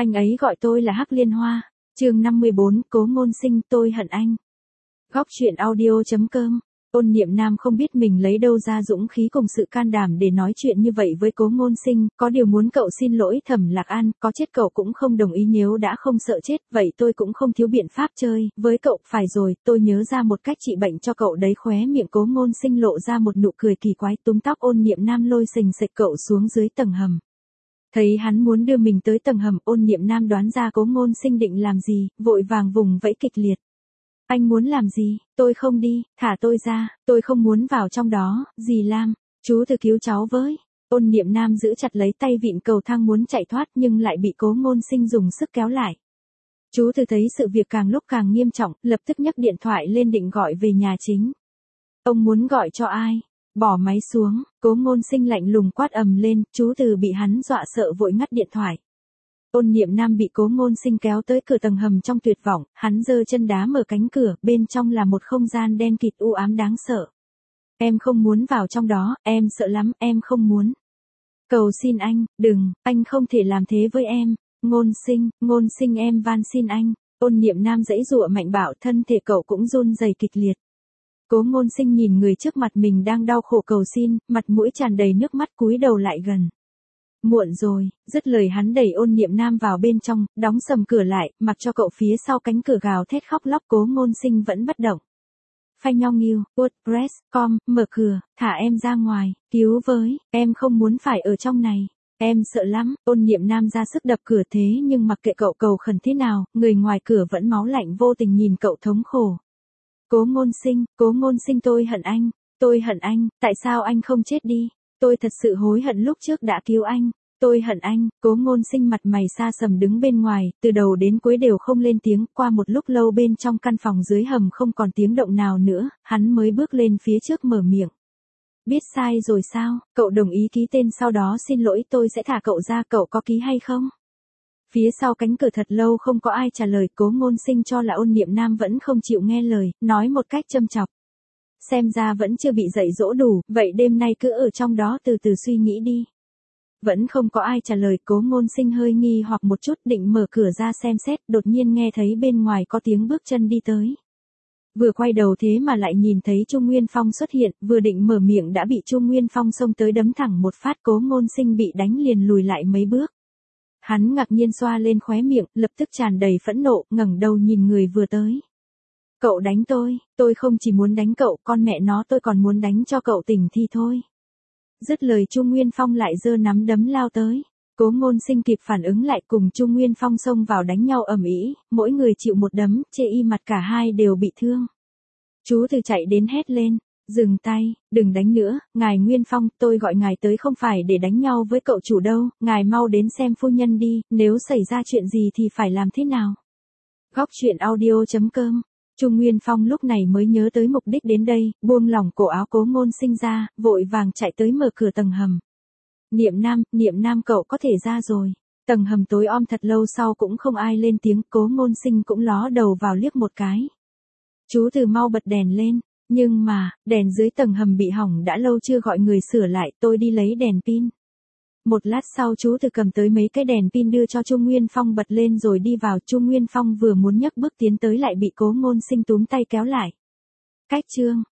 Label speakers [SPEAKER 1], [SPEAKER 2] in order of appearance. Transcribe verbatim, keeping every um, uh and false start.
[SPEAKER 1] Anh ấy gọi tôi là Hắc Liên Hoa. Chương năm mươi bốn, Cố Ngôn Sinh, tôi hận anh. Góc truyện audio chấm com. Ôn Niệm Nam không biết mình lấy đâu ra dũng khí cùng sự can đảm để nói chuyện như vậy với Cố Ngôn Sinh, có điều muốn cậu xin lỗi Thẩm Lạc An, có chết cậu cũng không đồng ý, nếu đã không sợ chết, vậy tôi cũng không thiếu biện pháp chơi với cậu. Phải rồi, tôi nhớ ra một cách trị bệnh cho cậu đấy. Khóe miệng Cố Ngôn Sinh lộ ra một nụ cười kỳ quái, túm tóc Ôn Niệm Nam lôi sình sạch cậu xuống dưới tầng hầm. Thấy hắn muốn đưa mình tới tầng hầm, Ôn Niệm Nam đoán ra Cố Ngôn Sinh định làm gì, vội vàng vùng vẫy kịch liệt. Anh muốn làm gì? Tôi không đi, thả tôi ra, tôi không muốn vào trong đó. Dì Lam, chú thử cứu cháu với. Ôn Niệm Nam giữ chặt lấy tay vịn cầu thang muốn chạy thoát nhưng lại bị Cố Ngôn Sinh dùng sức kéo lại. Chú thử thấy sự việc càng lúc càng nghiêm trọng, lập tức nhấc điện thoại lên định gọi về nhà chính. Ông muốn gọi cho ai? Bỏ máy xuống, Cố Ngôn Sinh lạnh lùng quát ầm lên, chú Từ bị hắn dọa sợ vội ngắt điện thoại. Ôn Niệm Nam bị Cố Ngôn Sinh kéo tới cửa tầng hầm trong tuyệt vọng, hắn giơ chân đá mở cánh cửa, bên trong là một không gian đen kịt u ám đáng sợ. Em không muốn vào trong đó, em sợ lắm, em không muốn. Cầu xin anh, đừng, anh không thể làm thế với em. Ngôn Sinh, Ngôn Sinh em van xin anh. Ôn Niệm Nam giãy giụa mạnh bạo, thân thể cậu cũng run rẩy kịch liệt. Cố Ngôn Sinh nhìn người trước mặt mình đang đau khổ cầu xin, mặt mũi tràn đầy nước mắt cúi đầu lại gần. Muộn rồi, dứt lời hắn đẩy Ôn Niệm Nam vào bên trong, đóng sầm cửa lại, mặc cho cậu phía sau cánh cửa gào thét khóc lóc. Cố Ngôn Sinh vẫn bất động. Phanh Nhong Nghiêu, WordPress chấm com, mở cửa, thả em ra ngoài, cứu với, em không muốn phải ở trong này. Em sợ lắm. Ôn Niệm Nam ra sức đập cửa, thế nhưng mặc kệ cậu cầu khẩn thế nào, người ngoài cửa vẫn máu lạnh vô tình nhìn cậu thống khổ. Cố Ngôn Sinh, Cố Ngôn Sinh tôi hận anh, tôi hận anh, tại sao anh không chết đi? Tôi thật sự hối hận lúc trước đã cứu anh, tôi hận anh. Cố Ngôn Sinh mặt mày xa sầm đứng bên ngoài, từ đầu đến cuối đều không lên tiếng. Qua một lúc lâu bên trong căn phòng dưới hầm không còn tiếng động nào nữa, hắn mới bước lên phía trước mở miệng. Biết sai rồi sao? Cậu đồng ý ký tên sau đó xin lỗi tôi sẽ thả cậu ra, cậu có ký hay không? Phía sau cánh cửa thật lâu không có ai trả lời. Cố Ngôn Sinh cho là Ôn Niệm Nam vẫn không chịu nghe lời, nói một cách châm chọc. Xem ra vẫn chưa bị dạy dỗ đủ, vậy đêm nay cứ ở trong đó từ từ suy nghĩ đi. Vẫn không có ai trả lời. Cố Ngôn Sinh hơi nghi hoặc một chút, định mở cửa ra xem xét, đột nhiên nghe thấy bên ngoài có tiếng bước chân đi tới. Vừa quay đầu thế mà lại nhìn thấy Trung Nguyên Phong xuất hiện, vừa định mở miệng đã bị Trung Nguyên Phong xông tới đấm thẳng một phát. Cố Ngôn Sinh bị đánh liền lùi lại mấy bước. Hắn ngạc nhiên xoa lên khóe miệng, lập tức tràn đầy phẫn nộ, ngẩng đầu nhìn người vừa tới. Cậu đánh tôi, tôi không chỉ muốn đánh cậu, con mẹ nó tôi còn muốn đánh cho cậu tỉnh thì thôi. Dứt lời Trung Nguyên Phong lại giơ nắm đấm lao tới. Cố Ngôn Sinh kịp phản ứng lại cùng Trung Nguyên Phong xông vào đánh nhau ầm ĩ, mỗi người chịu một đấm, chê y mặt cả hai đều bị thương. Chú Từ chạy đến hét lên, dừng tay, đừng đánh nữa, ngài Nguyên Phong, tôi gọi ngài tới không phải để đánh nhau với cậu chủ đâu, ngài mau đến xem phu nhân đi, nếu xảy ra chuyện gì thì phải làm thế nào. Góc truyện audio chấm com. Trung Nguyên Phong lúc này mới nhớ tới mục đích đến đây, buông lỏng cổ áo Cố Ngôn Sinh ra, vội vàng chạy tới mở cửa tầng hầm. Niệm Nam, Niệm Nam cậu có thể ra rồi. Tầng hầm tối om thật lâu sau cũng không ai lên tiếng. Cố Ngôn Sinh cũng ló đầu vào liếc một cái. Chú Từ mau bật đèn lên. Nhưng mà, đèn dưới tầng hầm bị hỏng đã lâu chưa gọi người sửa lại, tôi đi lấy đèn pin. Một lát sau chú Từ cầm tới mấy cái đèn pin đưa cho Trung Nguyên Phong bật lên rồi đi vào. Trung Nguyên Phong vừa muốn nhấc bước tiến tới lại bị Cố Ngôn Sinh túm tay kéo lại. Cách chương,